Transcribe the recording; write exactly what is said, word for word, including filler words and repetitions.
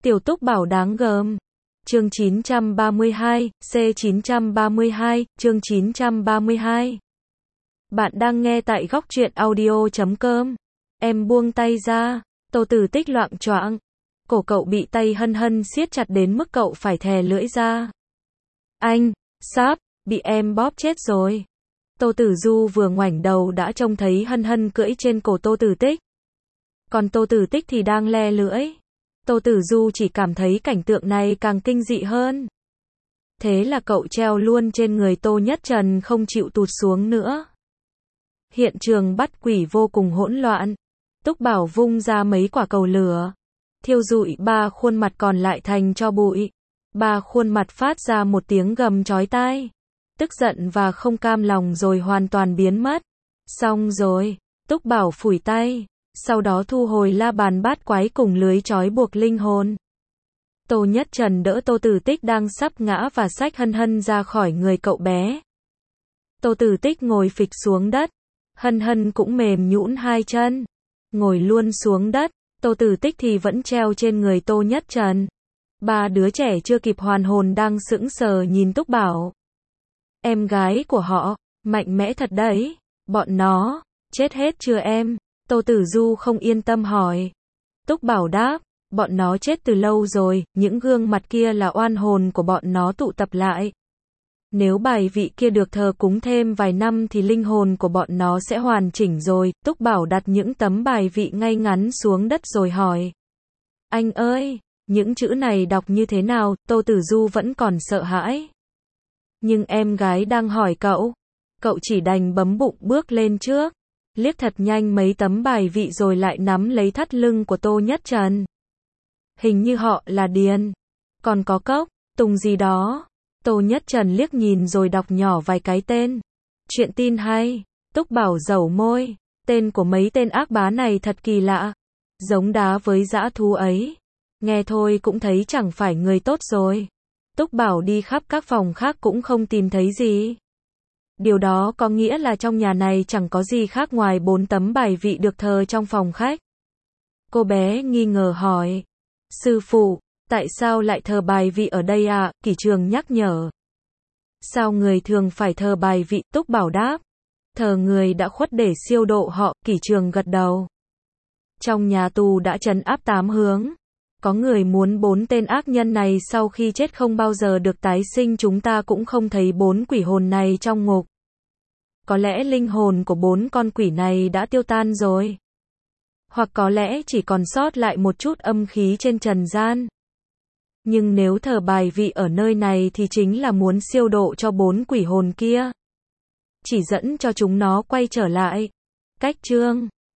Tiểu Túc Bảo đáng gờm. Chương chín trăm ba mươi hai, C chín trăm ba mươi hai, chương chín trăm ba mươi hai. Bạn đang nghe tại góc truyện audio chấm com. Em buông tay ra. Tô Tử Tích loạng choạng. Cổ cậu bị tay Hân Hân siết chặt đến mức cậu phải thè lưỡi ra. Anh, sáp, bị em bóp chết rồi. Tô Tử Du vừa ngoảnh đầu đã trông thấy Hân Hân cưỡi trên cổ Tô Tử Tích. Còn Tô Tử Tích thì đang le lưỡi. Tô Tử Du chỉ cảm thấy cảnh tượng này càng kinh dị hơn. Thế là cậu treo luôn trên người Tô Nhất Trần không chịu tụt xuống nữa. Hiện trường bắt quỷ vô cùng hỗn loạn. Túc Bảo vung ra mấy quả cầu lửa, thiêu rụi ba khuôn mặt còn lại thành tro bụi. Ba khuôn mặt phát ra một tiếng gầm chói tai. Tức giận và không cam lòng rồi hoàn toàn biến mất. Xong rồi, Túc Bảo phủi tay. Sau đó thu hồi la bàn bát quái cùng lưới trói buộc linh hồn. Tô Nhất Trần đỡ Tô Tử Tích đang sắp ngã và xách Hân Hân ra khỏi người cậu bé. Tô Tử Tích ngồi phịch xuống đất. Hân Hân cũng mềm nhũn hai chân, ngồi luôn xuống đất. Tô Tử Tích thì vẫn treo trên người Tô Nhất Trần. Ba đứa trẻ chưa kịp hoàn hồn đang sững sờ nhìn Túc Bảo. Em gái của họ, mạnh mẽ thật đấy. Bọn nó, chết hết chưa em? Tô Tử Du không yên tâm hỏi. Túc Bảo đáp, bọn nó chết từ lâu rồi, những gương mặt kia là oan hồn của bọn nó tụ tập lại. Nếu bài vị kia được thờ cúng thêm vài năm thì linh hồn của bọn nó sẽ hoàn chỉnh rồi. Túc Bảo đặt những tấm bài vị ngay ngắn xuống đất rồi hỏi. Anh ơi, những chữ này đọc như thế nào? Tô Tử Du vẫn còn sợ hãi. Nhưng em gái đang hỏi cậu. Cậu chỉ đành bấm bụng bước lên trước, liếc thật nhanh mấy tấm bài vị rồi lại nắm lấy thắt lưng của Tô Nhất Trần. Hình như họ là Điền, còn có Cốc, Tùng gì đó. Tô Nhất Trần liếc nhìn rồi đọc nhỏ vài cái tên. Chuyện tin hay. Túc Bảo dẩu môi. Tên của mấy tên ác bá này thật kỳ lạ. Giống đá với dã thú ấy. Nghe thôi cũng thấy chẳng phải người tốt rồi. Túc Bảo đi khắp các phòng khác cũng không tìm thấy gì. Điều đó có nghĩa là trong nhà này chẳng có gì khác ngoài bốn tấm bài vị được thờ trong phòng khách. Cô bé nghi ngờ hỏi. Sư phụ, tại sao lại thờ bài vị ở đây ạ? À? Kỷ Trường nhắc nhở. Sao người thường phải thờ bài vị? Túc Bảo đáp. Thờ người đã khuất để siêu độ họ. Kỷ Trường gật đầu. Trong nhà tù đã trấn áp tám hướng. Có người muốn bốn tên ác nhân này sau khi chết không bao giờ được tái sinh. Chúng ta cũng không thấy bốn quỷ hồn này trong ngục. Có lẽ linh hồn của bốn con quỷ này đã tiêu tan rồi. Hoặc có lẽ chỉ còn sót lại một chút âm khí trên trần gian. Nhưng nếu thờ bài vị ở nơi này thì chính là muốn siêu độ cho bốn quỷ hồn kia. Chỉ dẫn cho chúng nó quay trở lại. Cách chương